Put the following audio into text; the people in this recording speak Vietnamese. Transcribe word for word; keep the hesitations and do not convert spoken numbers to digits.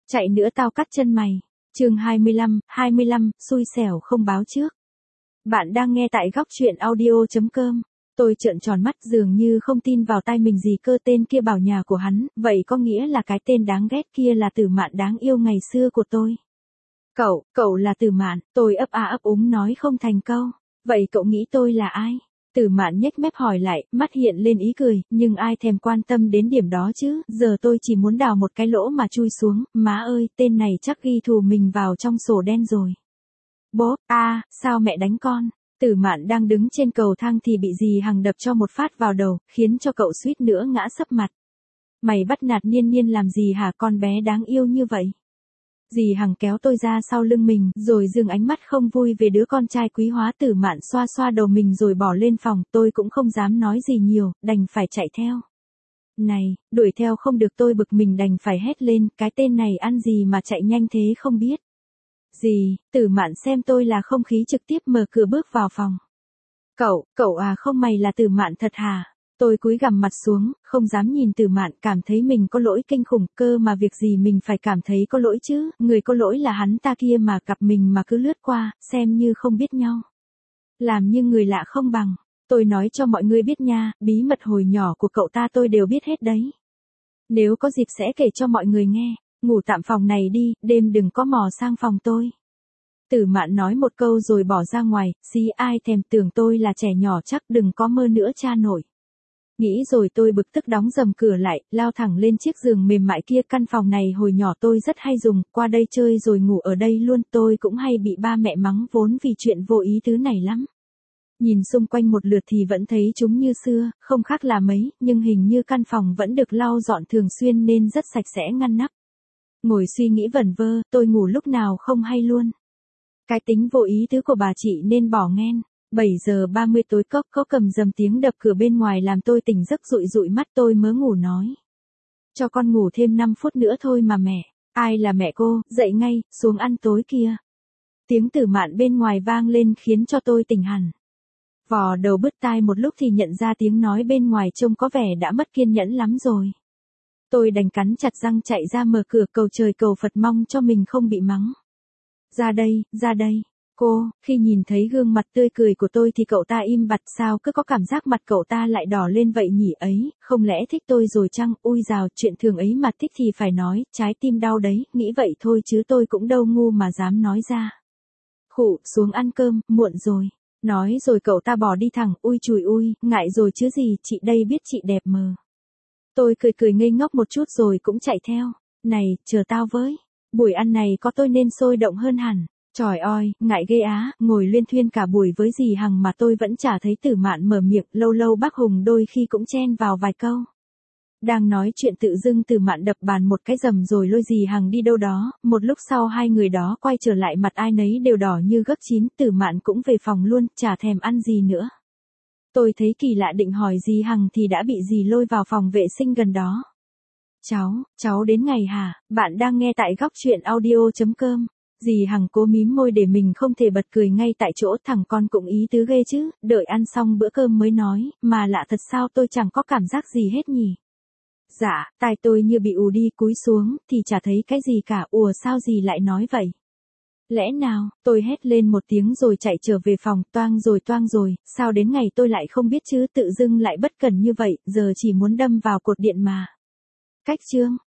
Chạy nữa tao cắt chân mày. Chương hai mươi lăm, hai mươi lăm, xui xẻo không báo trước. Bạn đang nghe tại góc truyện audio chấm com. Tôi trợn tròn mắt dường như không tin vào tai mình gì cơ, tên kia bảo nhà của hắn, vậy có nghĩa là cái tên đáng ghét kia là Tử Mạn đáng yêu ngày xưa của tôi. Cậu, cậu là Tử Mạn, tôi ấp a ấp úng nói không thành câu. Vậy cậu nghĩ tôi là ai? Tử Mạn nhếch mép hỏi lại, mắt hiện lên ý cười, nhưng ai thèm quan tâm đến điểm đó chứ, giờ tôi chỉ muốn đào một cái lỗ mà chui xuống, má ơi, tên này chắc ghi thù mình vào trong sổ đen rồi. Bố, a, à, sao mẹ đánh con? Tử Mạn đang đứng trên cầu thang thì bị dì Hằng đập cho một phát vào đầu, khiến cho cậu suýt nữa ngã sấp mặt. Mày bắt nạt Niên Niên làm gì hả, con bé đáng yêu như vậy? Dì Hằng kéo tôi ra sau lưng mình, rồi dừng ánh mắt không vui về đứa con trai quý hóa. Tử Mạn xoa xoa đầu mình rồi bỏ lên phòng, tôi cũng không dám nói gì nhiều, đành phải chạy theo. Này, đuổi theo không được, tôi bực mình đành phải hét lên, cái tên này ăn gì mà chạy nhanh thế không biết. Dì, Tử Mạn xem tôi là không khí trực tiếp mở cửa bước vào phòng. Cậu, cậu à, không mày là Tử Mạn thật hả? Tôi cúi gằm mặt xuống, không dám nhìn Tử Mạn, cảm thấy mình có lỗi kinh khủng, cơ mà việc gì mình phải cảm thấy có lỗi chứ, người có lỗi là hắn ta kia mà, gặp mình mà cứ lướt qua, xem như không biết nhau. Làm như người lạ không bằng. Tôi nói cho mọi người biết nha, bí mật hồi nhỏ của cậu ta tôi đều biết hết đấy. Nếu có dịp sẽ kể cho mọi người nghe. Ngủ tạm phòng này đi, đêm đừng có mò sang phòng tôi. Tử Mạn nói một câu rồi bỏ ra ngoài, xí ai thèm, tưởng tôi là trẻ nhỏ chắc, đừng có mơ nữa cha nội. Nghĩ rồi tôi bực tức đóng dầm cửa lại, lao thẳng lên chiếc giường mềm mại kia. Căn phòng này hồi nhỏ tôi rất hay dùng, qua đây chơi rồi ngủ ở đây luôn. Tôi cũng hay bị ba mẹ mắng vốn vì chuyện vô ý thứ này lắm. Nhìn xung quanh một lượt thì vẫn thấy chúng như xưa, không khác là mấy, nhưng hình như căn phòng vẫn được lau dọn thường xuyên nên rất sạch sẽ ngăn nắp. Ngồi suy nghĩ vẩn vơ, tôi ngủ lúc nào không hay luôn. Cái tính vô ý tứ của bà chị nên bỏ ngen. bảy giờ ba mươi tối cốc có cầm dầm tiếng đập cửa bên ngoài làm tôi tỉnh giấc, dụi dụi mắt. Tôi mớ ngủ nói. Cho con ngủ thêm năm phút nữa thôi mà mẹ. Ai là mẹ cô, dậy ngay, xuống ăn tối kia. Tiếng Tử Mạn bên ngoài vang lên khiến cho tôi tỉnh hẳn. Vò đầu bứt tai một lúc thì nhận ra tiếng nói bên ngoài trông có vẻ đã mất kiên nhẫn lắm rồi. Tôi đành cắn chặt răng chạy ra mở cửa, cầu trời cầu Phật mong cho mình không bị mắng. Ra đây, ra đây. Cô, khi nhìn thấy gương mặt tươi cười của tôi thì cậu ta im bặt, sao cứ có cảm giác mặt cậu ta lại đỏ lên vậy nhỉ ấy, không lẽ thích tôi rồi chăng, ui dào, chuyện thường ấy mà thích thì phải nói, trái tim đau đấy, nghĩ vậy thôi chứ tôi cũng đâu ngu mà dám nói ra. Khụ, xuống ăn cơm, muộn rồi. Nói rồi cậu ta bỏ đi thẳng, ui chùi ui, ngại rồi chứ gì, chị đây biết chị đẹp mờ. Tôi cười cười ngây ngốc một chút rồi cũng chạy theo. Này, chờ tao với. Buổi ăn này có tôi nên sôi động hơn hẳn. Trời ơi, ngại ghê á, ngồi luyên thuyên cả buổi với dì Hằng mà tôi vẫn chả thấy Tử Mạn mở miệng, lâu lâu bác Hùng đôi khi cũng chen vào vài câu. Đang nói chuyện tự dưng Tử Mạn đập bàn một cái rầm rồi lôi dì Hằng đi đâu đó, một lúc sau hai người đó quay trở lại, mặt ai nấy đều đỏ như gấc chín. Tử Mạn cũng về phòng luôn, chả thèm ăn gì nữa. Tôi thấy kỳ lạ định hỏi dì Hằng thì đã bị dì lôi vào phòng vệ sinh gần đó. Cháu, cháu đến ngày hả? Bạn đang nghe tại góc truyện audio chấm com. Dì Hằng cố mím môi để mình không thể bật cười ngay tại chỗ, thằng con cũng ý tứ ghê chứ, đợi ăn xong bữa cơm mới nói, mà lạ thật sao tôi chẳng có cảm giác gì hết nhỉ? Dạ, tai tôi như bị ù đi, cúi xuống, thì chả thấy cái gì cả, ùa sao dì lại nói vậy? Lẽ nào, tôi hét lên một tiếng rồi chạy trở về phòng, toang rồi toang rồi, sao đến ngày tôi lại không biết chứ, tự dưng lại bất cẩn như vậy, giờ chỉ muốn đâm vào cột điện mà. Cách chương.